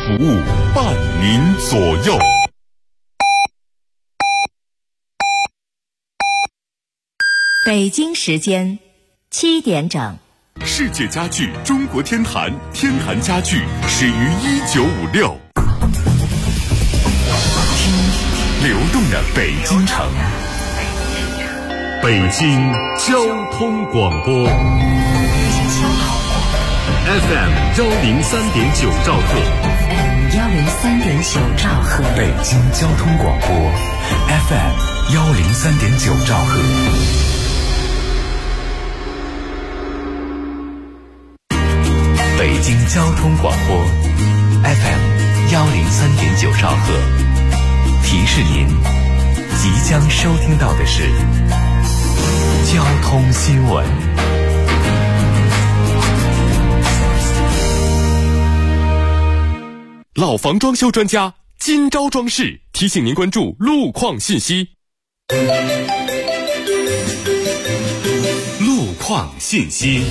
服务，伴您左右。 北京时间7点整。 世界家具中国天坛，天坛家具始于1956。听流动的北京城，北京交通广播 FM 103.9兆赫 103.9兆赫， 北京交通广播 FM 103.9兆赫。北京交通广播 FM 103.9兆赫，提示您即将收听到的是交通新闻。 老房装修专家金招装饰提醒您关注路况信息。路况信息。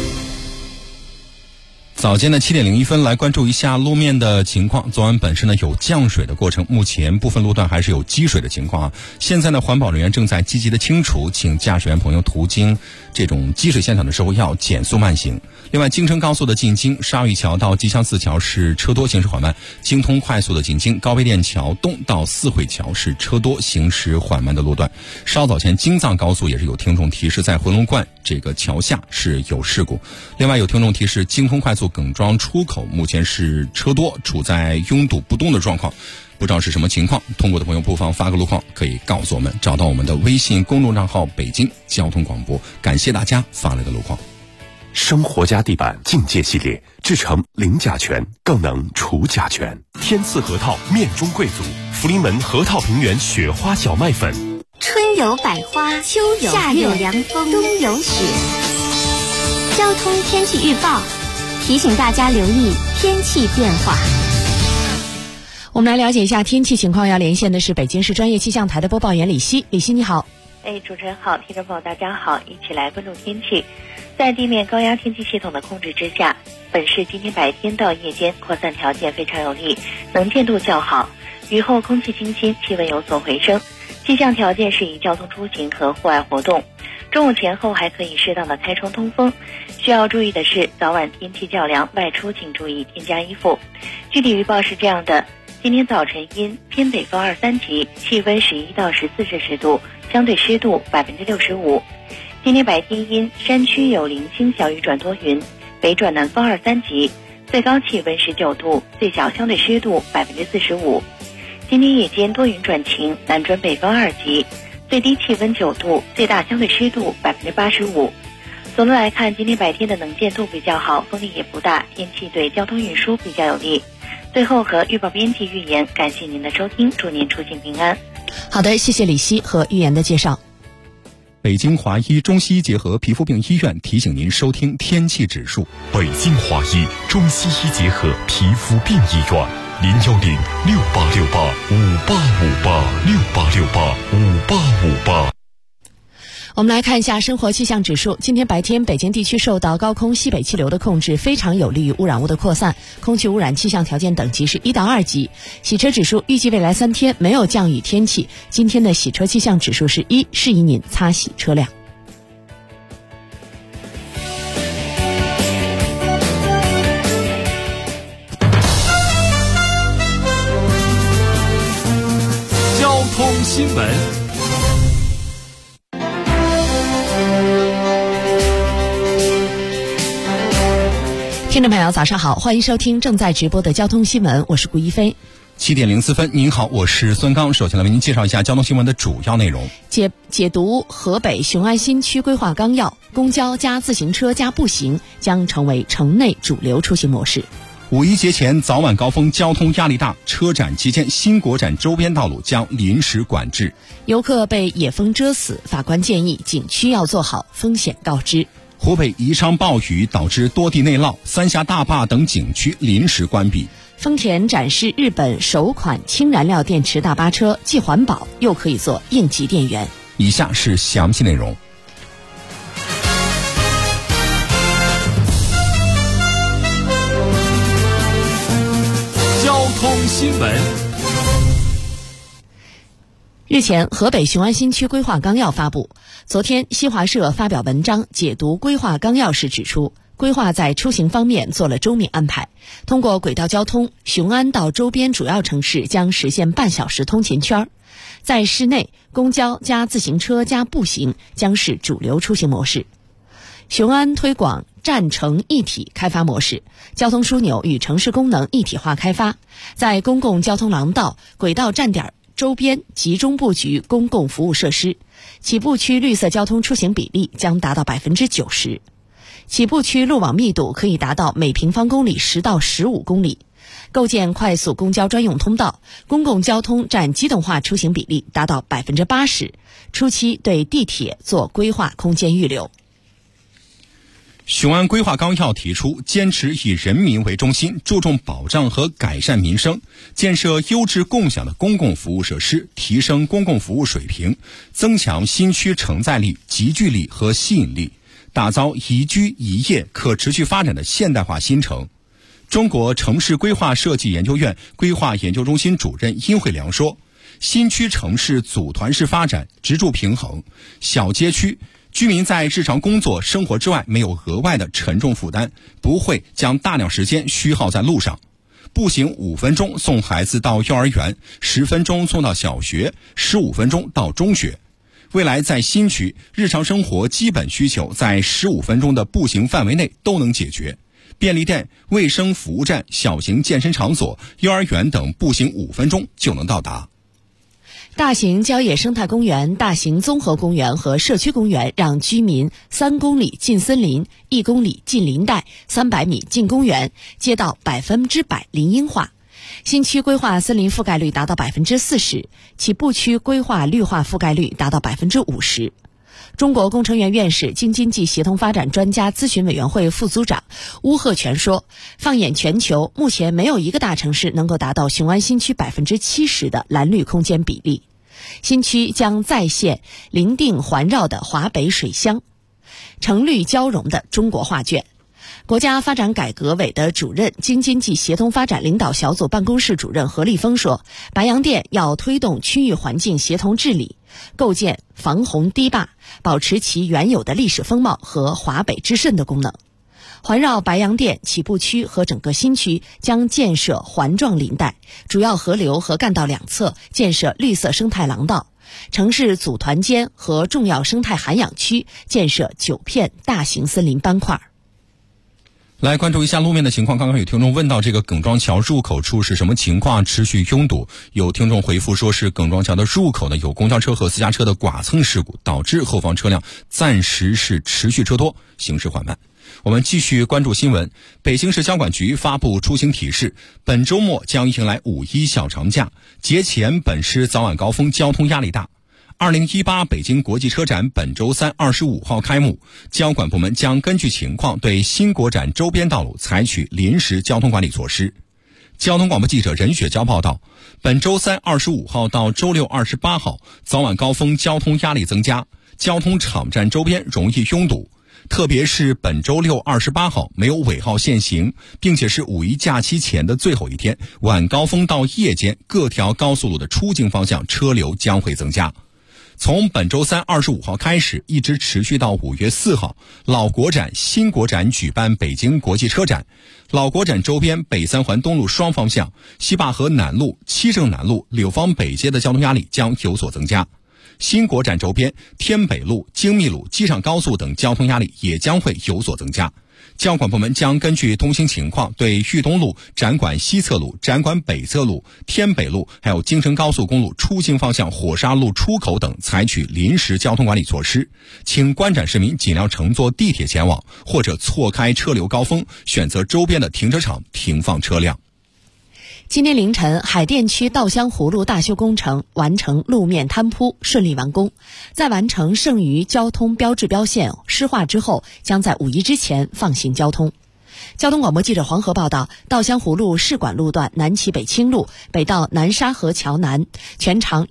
早间的7点01分，来关注一下路面的情况。昨晚本身呢有降水的过程，目前部分路段还是有积水的情况啊。现在呢，环保人员正在积极的清除，请驾驶员朋友途经这种积水现场的时候要减速慢行。另外，京承高速的进京沙峪桥到吉祥寺桥是车多行驶缓慢，京通快速的进京高碑店桥东到四惠桥是车多行驶缓慢的路段。稍早前京藏高速也是有听众提示，在回龙观这个桥下是有事故。另外有听众提示，京通快速耿庄出口目前是车多，处在拥堵不动的状况，不知道是什么情况。通过的朋友不妨发个路况，可以告诉我们，找到我们的微信公众账号北京交通广播。感谢大家发来的路况。 生活家地板境界系列，制成零甲醛，更能除甲醛。天赐核桃面中贵族，福临门核桃平原雪花小麦粉。 春有百花，秋有夏有凉风，冬有雪。交通天气预报提醒大家留意天气变化。 我们来了解一下天气情况，要连线的是北京市专业气象台的播报员李希。李希你好。 主持人好，听众朋友大家好，一起来关注天气。在地面高压天气系统的控制之下，本市今天白天到夜间扩散条件非常有利，能见度较好，雨后空气清新，气温有所回升，气象条件适宜交通出行和户外活动。中午前后还可以适当的开窗通风。需要注意的是，早晚天气较凉，外出请注意添加衣服。具体预报是这样的：今天早晨阴，偏北风2、3级，气温11到14摄氏度，相对湿度65%。今天白天阴，山区有零星小雨转多云，北转南风2、3级，最高气温19度，最小相对湿度45%。今天夜间多云转晴，南转北风2级，最低气温9度，最大相对湿度85%。总的来看，今天白天的能见度比较好，风力也不大，天气对交通运输比较有利。最后和预报编辑预言，感谢您的收听，祝您出行平安。 好的，谢谢李希和预言的介绍。 北京华医中西医结合皮肤病医院提醒您收听天气指数。 北京华医中西医结合皮肤病医院，0106868585858，686858。 我们来看一下生活气象指数。今天白天，北京地区受到高空西北气流的控制，非常有利于污染物的扩散，空气污染气象条件等级是1到2级。洗车指数预计未来3天没有降雨天气，今天的洗车气象指数是1，适宜您擦洗车辆。 交通新闻。 听众朋友早上好，欢迎收听正在直播的交通新闻，我是顾一飞。 7点04分，您好，我是孙刚。首先来为您介绍一下交通新闻的主要内容。 解读河北雄安新区规划纲要，公交加自行车加步行将成为城内主流出行模式。 五一节前早晚高峰交通压力大，车展期间新国展周边道路将临时管制。 游客被野蜂蛰死，法官建议景区要做好风险告知。 湖北宜昌暴雨导致多地内涝，三峡大坝等景区临时关闭。 丰田展示日本首款氢燃料电池大巴车，既环保又可以做应急电源。 以下是详细内容。 交新闻。 日前，河北雄安新区规划纲要发布。昨天，新华社发表文章解读规划纲要时指出，规划在出行方面做了周密安排。通过轨道交通，雄安到周边主要城市将实现半小时通勤圈。在市内，公交加自行车加步行将是主流出行模式。雄安推广站城一体开发模式，交通枢纽与城市功能一体化开发，在公共交通廊道、轨道站点周边集中布局公共服务设施，起步区绿色交通出行比例将达到 90%， 起步区路网密度可以达到每平方公里10到15公里，构建快速公交专用通道，公共交通占机动化出行比例达到 80%， 初期对地铁做规划空间预留。 雄安规划纲要提出，坚持以人民为中心，注重保障和改善民生，建设优质共享的公共服务设施，提升公共服务水平，增强新区承载力、集聚力和吸引力，打造宜居宜业可持续发展的现代化新城。中国城市规划设计研究院规划研究中心主任殷慧良说，新区城市组团式发展，支柱平衡，小街区居民在日常工作生活之外没有额外的沉重负担，不会将大量时间虚耗在路上。步行5分钟送孩子到幼儿园，10分钟送到小学，15分钟到中学。未来在新区，日常生活基本需求在15分钟的步行范围内都能解决。便利店、卫生服务站、小型健身场所、幼儿园等步行5分钟就能到达。 大型郊野生态公园、大型综合公园和社区公园让居民3公里进森林、1公里进林带、300米进公园，街道100%林荫化。新区规划森林覆盖率达到 40%， 起步区规划绿化覆盖率达到 50%。中国工程院院士、京津冀协同发展专家咨询委员会副组长邬贺全说，放眼全球，目前没有一个大城市能够达到雄安新区 70% 的蓝绿空间比例。新区将再现林定环绕的华北水乡，城绿交融的中国画卷。国家发展改革委的主任、京津冀协同发展领导小组办公室主任何立峰说，白洋淀要推动区域环境协同治理，构建防洪堤坝，保持其原有的历史风貌和华北之肾的功能。环绕白洋淀起步区和整个新区将建设环状林带，主要河流和干道两侧建设绿色生态廊道，城市组团间和重要生态涵养区建设9片大型森林斑块。 来关注一下路面的情况。刚刚有听众问到这个耿庄桥入口处是什么情况，持续拥堵。有听众回复说是耿庄桥的入口呢有公交车和私家车的剐蹭事故，导致后方车辆暂时是持续车多，行驶缓慢。我们继续关注新闻。北京市交管局发布出行提示，本周末将迎来5·1小长假，节前本市早晚高峰交通压力大。2018北京国际车展本周3、25号开幕，交管部门将根据情况对新国展周边道路采取临时交通管理措施。交通广播记者任雪娇报道，本周3、25号到周6、28号早晚高峰交通压力增加，交通场站周边容易拥堵。特别是本周6、28号没有尾号限行，并且是5·1假期前的最后一天，晚高峰到夜间各条高速路的出境方向车流将会增加。从本周3、25号开始，一直持续到5月4号，老国展、新国展举办北京国际车展。老国展周边北三环东路双方向、西坝河南路、七正南路、柳芳北街的交通压力将有所增加。新国展周边天北路、京密路、机场高速等交通压力也将会有所增加。交管部门将根据通行情况，对豫东路、展馆西侧路、展馆北侧路、天北路，还有京承高速公路出京方向火沙路出口等采取临时交通管理措施。请观展市民尽量乘坐地铁前往，或者错开车流高峰，选择周边的停车场停放车辆。 今天凌晨，海淀区稻香湖路大修工程完成路面摊铺，顺利完工。在完成剩余交通标志标线施划之后，将在5·1之前放行交通。 交通广播记者黄河报道，稻香湖路市管路段南起北清路北到南沙河桥南，全长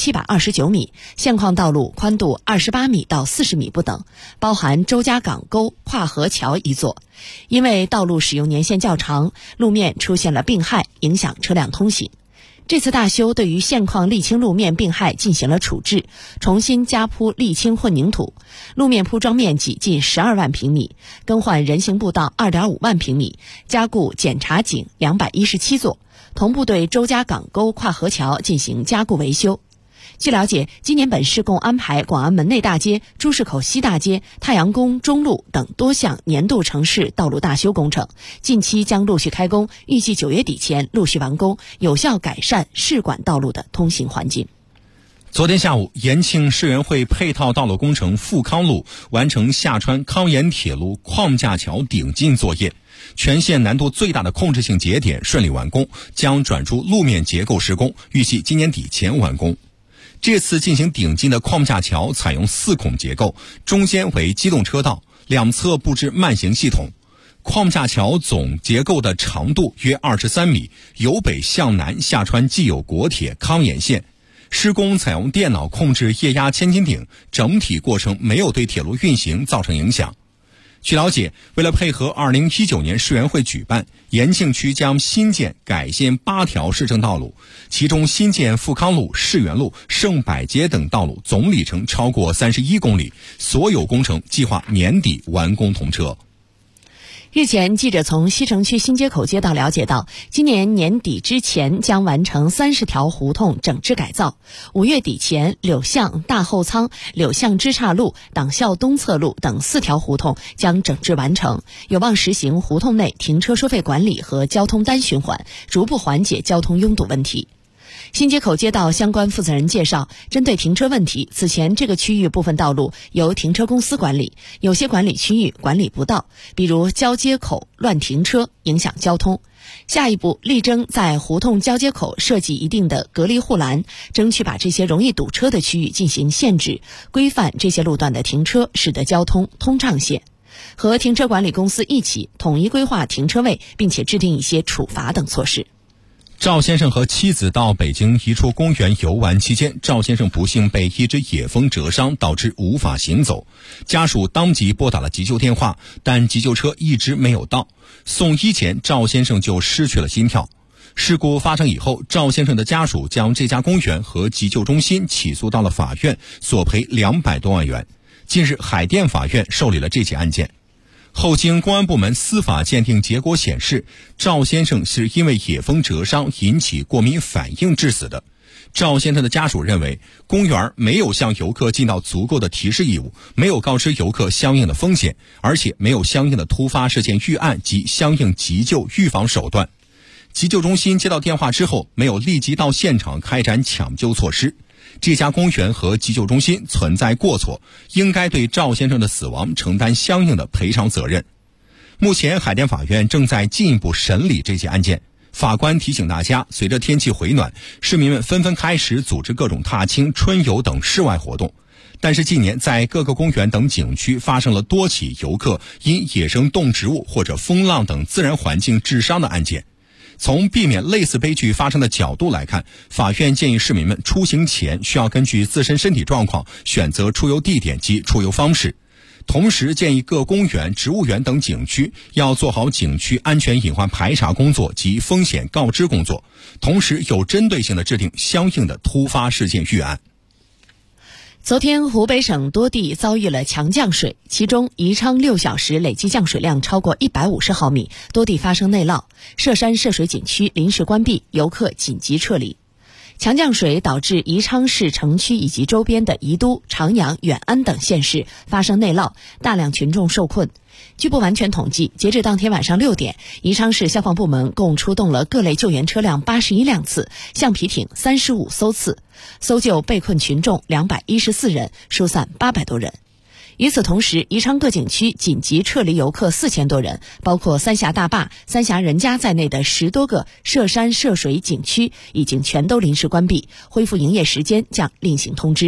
2729米，现况道路宽度28米到40米不等，包含周家港沟跨河桥一座。因为道路使用年限较长，路面出现了病害，影响车辆通行。这次大修对于现况沥青路面病害进行了处置，重新加铺沥青混凝土，路面铺装面积近12万平米，更换人行步道2.5万平米，加固检查井217座，同步对周家港沟跨河桥进行加固维修。据了解，今年本市共安排广安门内大街、朱市口西大街、太阳宫中路等多项年度城市道路大修工程，近期将陆续开工，预计9月底前陆续完工，有效改善市管道路的通行环境。 昨天下午，延庆市园会配套道路工程富康路完成下穿康延铁路框架桥顶进作业，全线难度最大的控制性节点顺利完工，将转出路面结构施工，预计今年底前完工。这次进行顶进的框架桥采用4孔结构，中间为机动车道，两侧布置慢行系统。框架桥总结构的长度约23米，由北向南下穿既有国铁康延线。施工采用电脑控制液压千斤顶，整体过程没有对铁路运行造成影响。据了解，为了配合2019年市园会举办，延庆区将新建改建8条市政道路，其中新建富康路、世园路、盛百街等道路总里程超过31公里，所有工程计划年底完工通车。 日前，记者从西城区新街口街道了解到，今年年底之前将完成30条胡同整治改造，5月底前柳巷、大后仓、柳巷支岔路、党校东侧路等4条胡同将整治完成，有望实行胡同内停车收费管理和交通单循环，逐步缓解交通拥堵问题。新街口街道相关负责人介绍，针对停车问题，此前这个区域部分道路由停车公司管理，有些管理区域管理不到，比如交接口乱停车影响交通。下一步力争在胡同交接口设计一定的隔离护栏，争取把这些容易堵车的区域进行限制，规范这些路段的停车，使得交通通畅些。和停车管理公司一起统一规划停车位，并且制定一些处罚等措施。 赵先生和妻子到北京一处公园游玩期间，赵先生不幸被一只野蜂蛰伤，导致无法行走。家属当即拨打了急救电话，但急救车一直没有到。送医前，赵先生就失去了心跳。事故发生以后，赵先生的家属将这家公园和急救中心起诉到了法院，索赔200多万元。近日，海淀法院受理了这起案件。后经公安部门司法鉴定结果显示，赵先生是因为野蜂蛰伤引起过敏反应致死的。赵先生的家属认为，公园没有向游客尽到足够的提示义务，没有告知游客相应的风险，而且没有相应的突发事件预案及相应急救预防手段。急救中心接到电话之后，没有立即到现场开展抢救措施。这家公园和急救中心存在过错，应该对赵先生的死亡承担相应的赔偿责任。目前海淀法院正在进一步审理这起案件。法官提醒大家，随着天气回暖，市民们纷纷开始组织各种踏青、春游等室外活动。但是近年在各个公园等景区发生了多起游客因野生动植物或者风浪等自然环境致伤的案件。从避免类似悲剧发生的角度来看，法院建议市民们出行前需要根据自身身体状况选择出游地点及出游方式。同时建议各公园、植物园等景区要做好景区安全隐患排查工作及风险告知工作，同时有针对性地制定相应的突发事件预案。 昨天，湖北省多地遭遇了强降水，其中宜昌6小时累计降水量超过150毫米，多地发生内涝，涉山涉水景区临时关闭，游客紧急撤离。强降水导致宜昌市城区以及周边的宜都、长阳、远安等县市发生内涝，大量群众受困。据不完全统计，截至当天晚上6点，宜昌市消防部门共出动了各类救援车辆81辆次，橡皮艇35艘次，搜救被困群众214人，疏散800多人。与此同时，宜昌各景区紧急撤离游客4000多人，包括三峡大坝、三峡人家在内的10多个涉山涉水景区已经全都临时关闭，恢复营业时间将另行通知。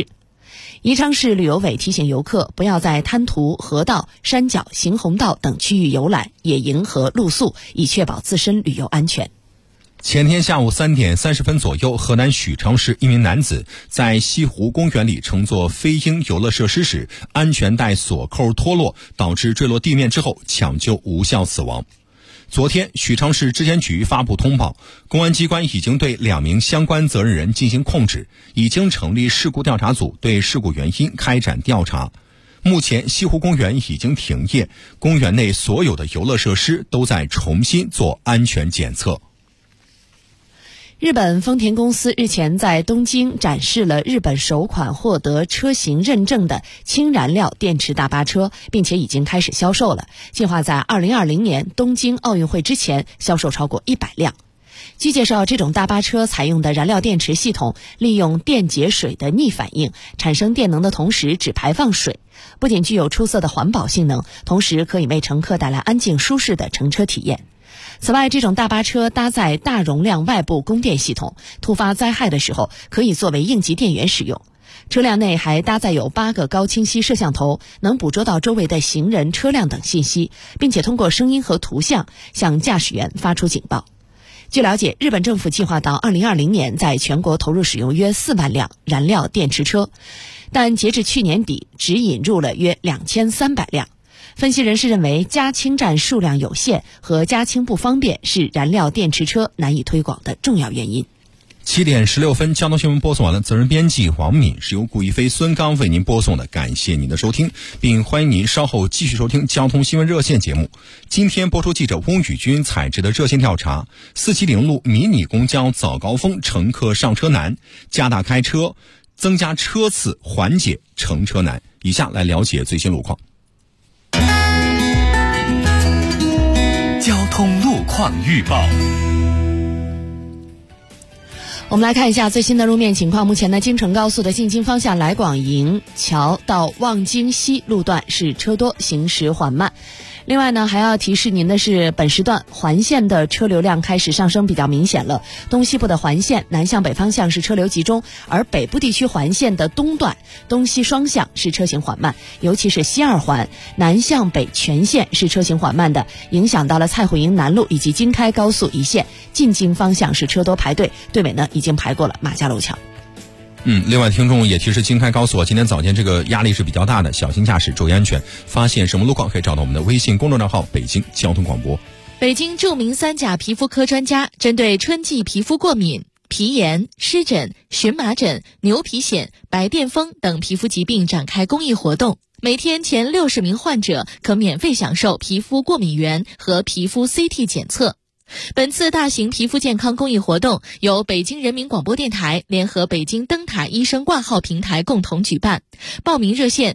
宜昌市旅游委提醒游客不要在滩涂、河道、山脚、行洪道等区域游览、野营和露宿，以确保自身旅游安全。 前天下午3点30分左右，河南许昌市一名男子在西湖公园里乘坐飞鹰游乐设施时，安全带锁扣脱落，导致坠落地面之后抢救无效死亡。昨天，许昌市质检局发布通报，公安机关已经对2名相关责任人进行控制，已经成立事故调查组对事故原因开展调查。目前，西湖公园已经停业，公园内所有的游乐设施都在重新做安全检测。 日本丰田公司日前在东京展示了日本首款获得车型认证的氢燃料电池大巴车，并且已经开始销售了，计划在2020年东京奥运会之前销售超过100辆。据介绍，这种大巴车采用的燃料电池系统利用电解水的逆反应，产生电能的同时只排放水，不仅具有出色的环保性能，同时可以为乘客带来安静舒适的乘车体验。此外，这种大巴车搭载大容量外部供电系统，突发灾害的时候可以作为应急电源使用。车辆内还搭载有8个高清晰摄像头，能捕捉到周围的行人、车辆等信息，并且通过声音和图像向驾驶员发出警报。据了解，日本政府计划到2020年在全国投入使用约4万辆燃料电池车，但截至去年底只引入了约2300辆。分析人士认为，加氢站数量有限和加氢不方便是燃料电池车难以推广的重要原因。 7点16分，交通新闻播送完了，责任编辑黄敏，是由顾一飞、孙刚为您播送的，感谢您的收听，并欢迎您稍后继续收听交通新闻热线节目。今天播出记者翁宇军采制的热线调查：470路迷你公交早高峰乘客上车难，加大开车，增加车次缓解乘车难。以下来了解最新路况。 交通路况预报。 我们来看一下最新的路面情况。目前呢，京承高速的进京方向来广营桥到望京西路段是车多，行驶缓慢。另外呢，还要提示您的是，本时段环线的车流量开始上升比较明显了。东西部的环线南向北方向是车流集中，而北部地区环线的东段东西双向是车行缓慢，尤其是西2环南向北全线是车行缓慢的，影响到了蔡虎营南路以及京开高速一线，进京方向是车多排队，队尾呢已经排过了马家楼桥。 另外听众也提示，京开高速今天早间这个压力是比较大的，小心驾驶，注意安全。发现什么路况可以找到我们的微信公众账号北京交通广播。 北京著名3甲皮肤科专家针对春季皮肤过敏、皮炎、湿疹、荨麻疹、牛皮癣、白癜风等皮肤疾病展开公益活动，每天前60名患者可免费享受皮肤过敏原和皮肤 CT 检测。本次大型皮肤健康公益活动由北京人民广播电台联合北京灯塔医生挂号平台共同举办，报名热线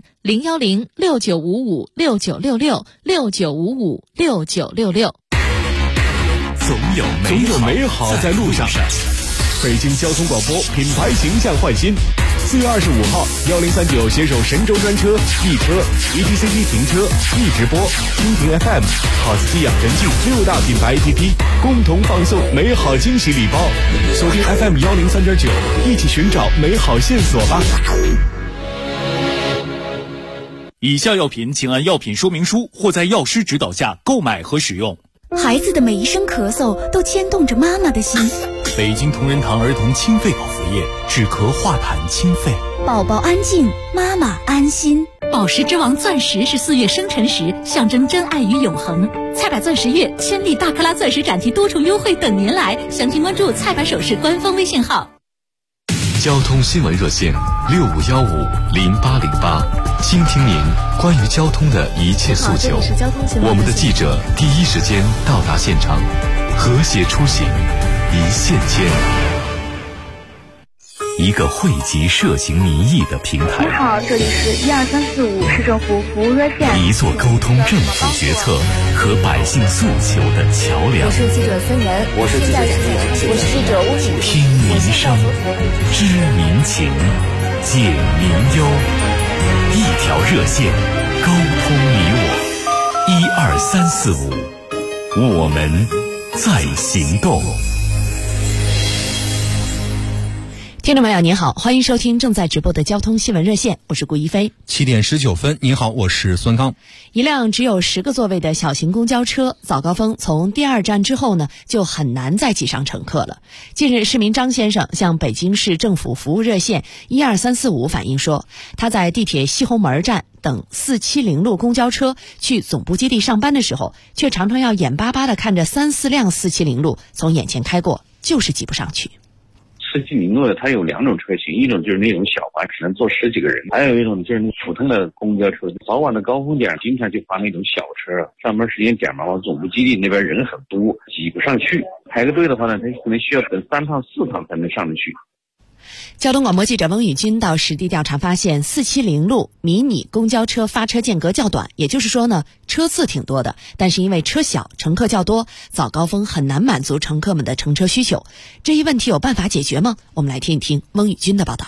010-6955-6966，6955-6966。 总有美好在路上。 北京交通广播品牌形象焕新。4月25号，1039携手神州专车、易车、ETCT 停车、易直播、蜻蜓 FM、好司机养成记6大品牌 APP 共同放送美好惊喜礼包。锁定 FM 103.9，一起寻找美好线索吧。 以下药品请按药品说明书或在药师指导下购买和使用。 孩子的每一声咳嗽都牵动着妈妈的心。 北京同仁堂儿童清肺口服液，止咳化痰清肺。 宝宝安静，妈妈安心。 宝石之王钻石是4月生辰时，象征真爱与永恒。菜百钻石月千粒大克拉钻石展期多重优惠等您来，详情关注菜百首饰官方微信号。 交通新闻热线65150808，倾听您关于交通的一切诉求。我们的记者第一时间到达现场，和谐出行，一线牵。一个汇集涉行民意的平台。 你好，这里是12345市政府服务热线。 一座沟通政府决策和百姓诉求的桥梁。 我是记者孙岩， 我是记者蒋丽， 我是记者吴景。 听民声，知民情，解民忧，一条热线，沟通你我。12345，我们在行动。 听众朋友您好，欢迎收听正在直播的交通新闻热线，我是顾一飞。 7点19分，你好，我是孙刚。 一辆只有10个座位的小型公交车早高峰从第2站之后呢，就很难再挤上乘客了。近日，市民张先生向北京市政府服务热线12345反映说，他在地铁西红门站等470路公交车去总部基地上班的时候，却常常要眼巴巴地看着3、4辆470路从眼前开过，就是挤不上去。 470路的它有2种车型，一种就是那种小巴，只能坐10几个人；还有一种就是普通的公交车。早晚的高峰点经常就发那种小车，上班时间点嘛，往总部基地那边人很多，挤不上去。排个队的话呢，他可能需要等3趟4趟才能上得去。 交通广播记者翁宇军到实地调查发现，470路迷你公交车发车间隔较短，也就是说呢，车次挺多的，但是因为车小，乘客较多，早高峰很难满足乘客们的乘车需求。这一问题有办法解决吗？我们来听一听翁宇军的报道。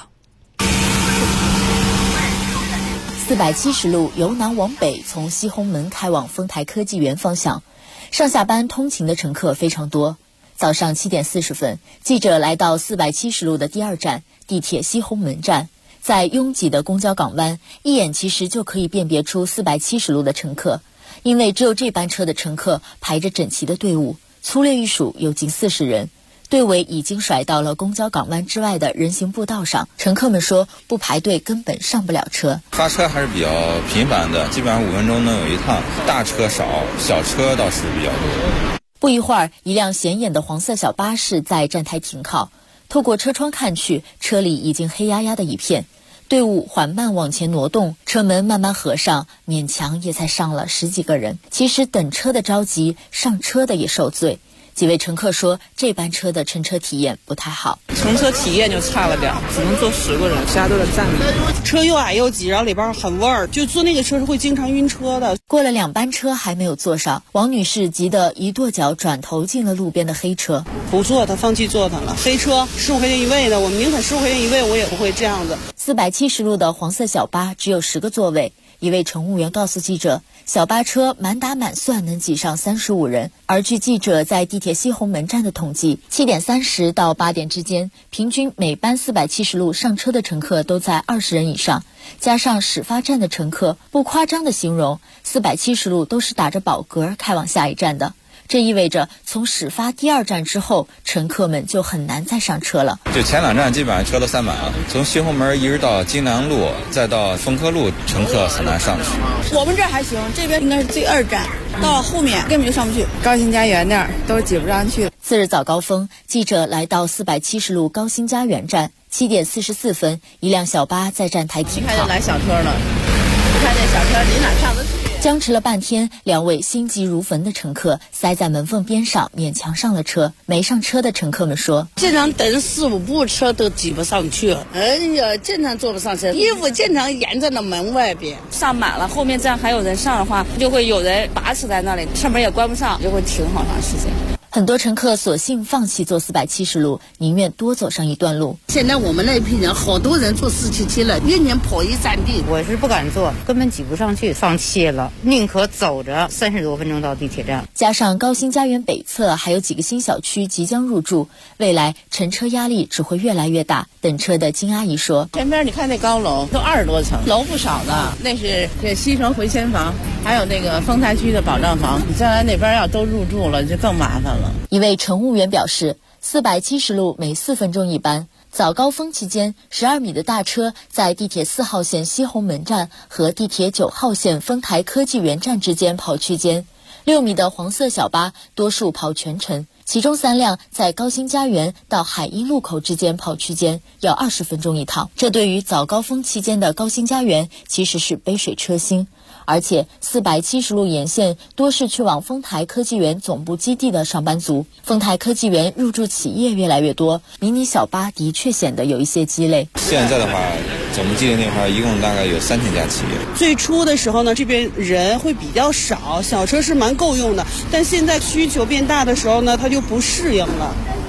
470路由南往北从西红门开往丰台科技园方向，上下班通勤的乘客非常多。早上7点40分，记者来到470路的第2站地铁西红门站，在拥挤的公交港湾，一眼其实就可以辨别出470路的乘客，因为只有这班车的乘客排着整齐的队伍，粗略一数有近40人，队尾已经甩到了公交港湾之外的人行步道上。乘客们说，不排队根本上不了车。 发车还是比较频繁的，基本上5分钟能有一趟，大车少，小车倒是比较多。 不一会儿，一辆显眼的黄色小巴士在站台停靠，透过车窗看去，车里已经黑压压的一片，队伍缓慢往前挪动，车门慢慢合上，勉强也才上了10几个人。其实等车的着急，上车的也受罪。几位乘客说，这班车的乘车体验不太好， 乘车体验就差了点，只能坐10个人，其他都是站着。车又矮又挤，然后里边很味儿，就坐那个车是会经常晕车的。 过了2班车还没有坐上，王女士急得一跺脚，转头进了路边的黑车。 不坐它，放弃坐它了。黑车15块钱一位的，我们宁肯15块钱一位，我也不会这样子。 470路的黄色小巴只有10个座位。一位乘务员告诉记者，小巴车满打满算能挤上35人，而据记者在地铁西红门站的统计，7点30到8点之间，平均每班470路上车的乘客都在20人以上，加上始发站的乘客，不夸张的形容，470路都是打着饱嗝开往下一站的。这意味着从始发第2站之后，乘客们就很难再上车了。 就前2站基本上车都塞满了，从西红门一直到金良路再到丰科路，乘客很难上去。 我们这还行，这边应该是第2站，到了后面根本就上不去。 高新家园那儿都挤不上去。 次日早高峰，记者来到470路高新家园站，7点44分，一辆小巴在站台停靠。 开始来小车了，你看这小车你哪上得去？ 僵持了半天，2位心急如焚的乘客塞在门缝边上，勉强上了车。没上车的乘客们说， 经常等4、5部车都挤不上去，哎呀，经常坐不上车，衣服经常沿着那门外边上满了，后面站还有人上的话，就会有人把持在那里，车门也关不上，就会停好长时间。 很多乘客索性放弃坐470路，宁愿多走上一段路。 现在我们那一批人，好多人坐477了，年年跑一站地。 我是不敢坐，根本挤不上去，放弃了，宁可走着30多分钟到地铁站。 加上高新家园北侧还有几个新小区即将入驻，未来乘车压力只会越来越大。等车的金阿姨说， 前边你看那高楼都20多层，楼不少的，那是这西城回迁房，还有那个丰台区的保障房，你将来那边要都入驻了，就更麻烦了。 一位乘务员表示，470路每4分钟一班。早高峰期间，12米的大车在地铁4号线西红门站和地铁9号线丰台科技园站之间跑区间，6米的黄色小巴多数跑全程，其中3辆在高新家园到海阴路口之间跑区间，要20分钟一趟。这对于早高峰期间的高新家园其实是杯水车薪。而且470路沿线多是去往丰台科技园总部基地的上班族，丰台科技园入驻企业越来越多，迷你小巴的确显得有一些鸡肋。 现在的话，总部基地那块一共大概有3000家企业。 最初的时候呢，这边人会比较少，小车是蛮够用的，但现在需求变大的时候呢，它就不适应了。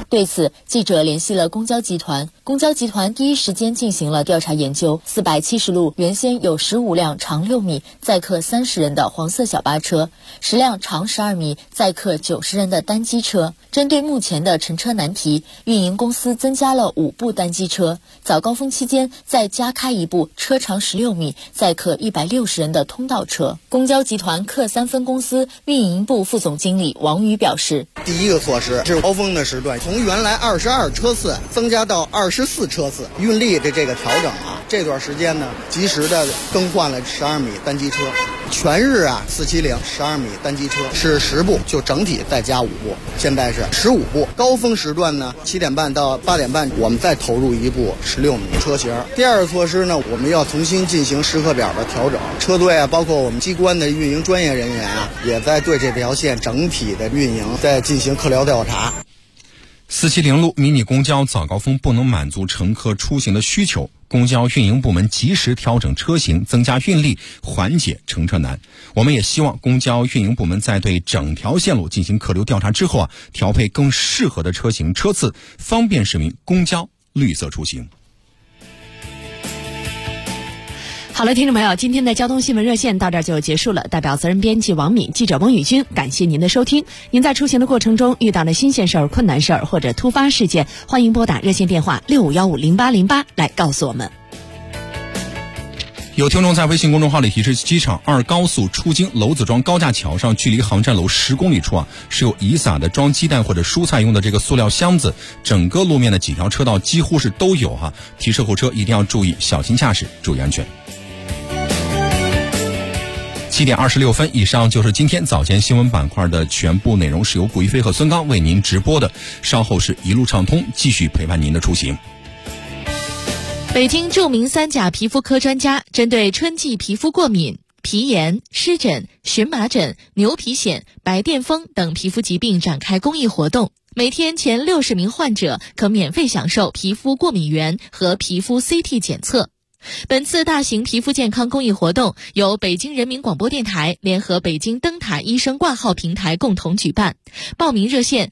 对此，记者联系了公交集团，公交集团第一时间进行了调查研究。470路原先有15辆长6米、载客30人的黄色小巴车，10辆长12米、载客90人的单机车。针对目前的乘车难题，运营公司增加了5部单机车，早高峰期间再加开1部车长16米、载客160人的通道车。公交集团客3分公司运营部副总经理王宇表示， 第一个措施是高峰的时段从原来22车次增加到24车次，运力的这个调整这段时间呢，及时的更换了12米单机车。全日470 12米单机车是10部，就整体再加5部，现在是15部。高峰时段呢，7点半到8点半，我们再投入1部16米车型。第二个措施呢，我们要重新进行时刻表的调整，车队包括我们机关的运营专业人员也在对这条线整体的运营在进行客流调查。 470路迷你公交早高峰不能满足乘客出行的需求，公交运营部门及时调整车型，增加运力，缓解乘车难。我们也希望公交运营部门在对整条线路进行客流调查之后调配更适合的车型车次，方便市民公交绿色出行。 好了，听众朋友，今天的交通新闻热线到这儿就结束了。代表责任编辑王敏、记者翁宇军，感谢您的收听。您在出行的过程中遇到了新鲜事儿、困难事儿或者突发事件，欢迎拨打热线电话65150808来告诉我们。 有听众在微信公众号里提示，机场2高速出京娄子庄高架桥上，距离航站楼10公里处是有遗撒的装鸡蛋或者蔬菜用的这个塑料箱子，整个路面的几条车道几乎是都有提示后车一定要注意小心驾驶，注意安全。7点26分，以上就是今天早间新闻板块的全部内容，是由顾一飞和孙刚为您直播的。稍后是一路畅通，继续陪伴您的出行。 北京著名3甲皮肤科专家针对春季皮肤过敏、皮炎、湿疹、荨麻疹、牛皮癣、白癜风等皮肤疾病展开公益活动。每天前60名患者可免费享受皮肤过敏原和皮肤 CT 检测。本次大型皮肤健康公益活动由北京人民广播电台联合北京灯塔医生挂号平台共同举办。报名热线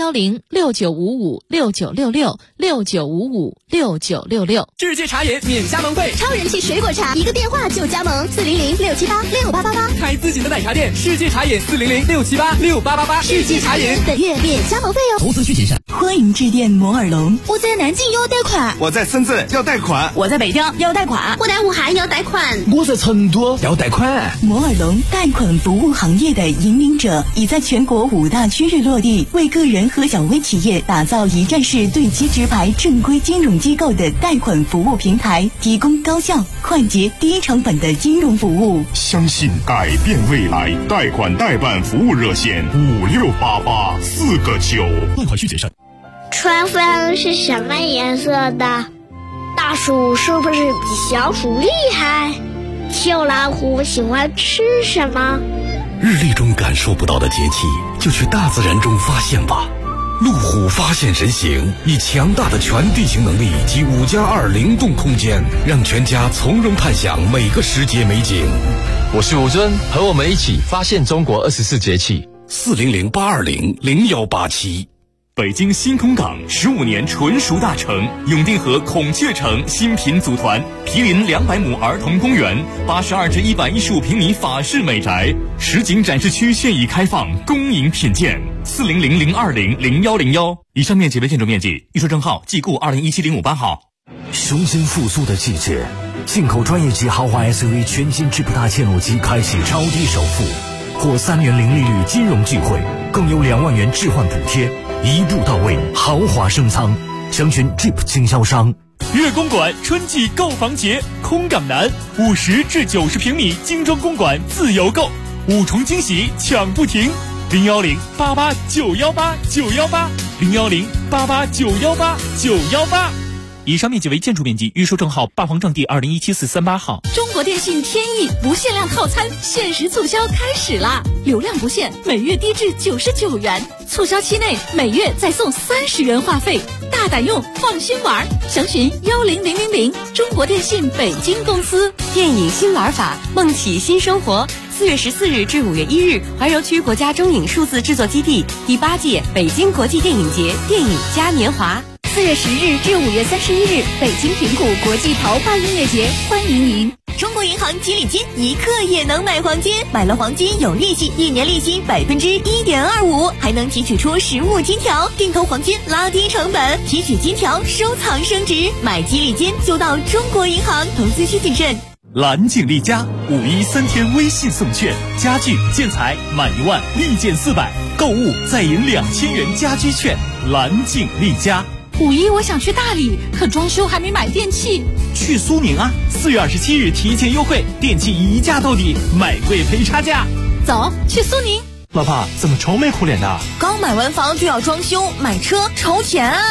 0106955696669556966。 世界茶饮免加盟费， 超人气水果茶一个电话就加盟，40067868888。 开自己的奶茶店，世界茶饮40067868888。世界茶饮本月免加盟费哦。 投资需谨慎。 欢迎致电摩尔龙。我在南京要贷款， 我在深圳要贷款， 我在北京要贷款，我在武汉要贷款， 我在成都要贷款。 摩尔龙贷款服务行业的引领者，已在全国5大区域落地，为个人和小微企业打造一站式对接直排正规金融机构的贷款服务平台，提供高效、快捷、低成本的金融服务。 相信改变未来，贷款代办服务热线5688，4个9。 贷款需谨慎。 春分是什么颜色的？大鼠是不是比小鼠厉害？秋老虎喜欢吃什么？ 日历中感受不到的节气，就去大自然中发现吧。路虎发现神行，以强大的全地形能力及5+2灵动空间，让全家从容探享每个时节美景。 我是吴尊，和我们一起发现中国24节气。 400-820-0187。 北京新空港15年纯熟大城，永定河孔雀城新品组团，毗邻200亩儿童公园，82至115平米法式美宅，实景展示区现已开放，恭迎品鉴。400-020-0101。以上面积为建筑面积，预售证号即故2017-05-8号。 雄心复苏的季节，进口专业级豪华 SUV 全新智普大切诺基开启超低首付，获3年零利率金融聚会，更有2万元置换补贴，一步到位，豪华升舱。详询 Jeep 经销商。 粤公馆春季购房节，空港南50至90平米精装公馆自由购，5重惊喜抢不停。010-88918-918，010-88918-918。以上面积为建筑面积，预售证号霸皇正地2017-438号。 中国电信天翼不限量套餐限时促销开始啦！流量不限，每月低至99元，促销期内每月再送30元话费，大胆用，放心玩。详询10000，中国电信北京公司。 电影新玩法，梦起新生活。 4月14日至5月1日，怀柔区国家中影数字制作基地第8届北京国际电影节电影嘉年华。 4月10日至5月31日，北京平谷国际陶发音乐节，欢迎您。 中国银行吉利金一刻也能买黄金，买了黄金有利息，1年利息1.25%，还能提取出实物金条，定投黄金拉低成本，提取金条收藏升值。买吉利金就到中国银行，投资需谨慎。 蓝景丽家5·1 3天微信送券，家具建材满1万立减400，购物再赢2000元家居券。蓝景丽家。 5·1我想去大理，可装修还没买电器。 去苏宁啊！4月27日提前优惠，电器一价到底，买贵赔差价。 走，去苏宁。 老婆，怎么愁眉苦脸的？ 刚买完房就要装修，买车筹钱啊！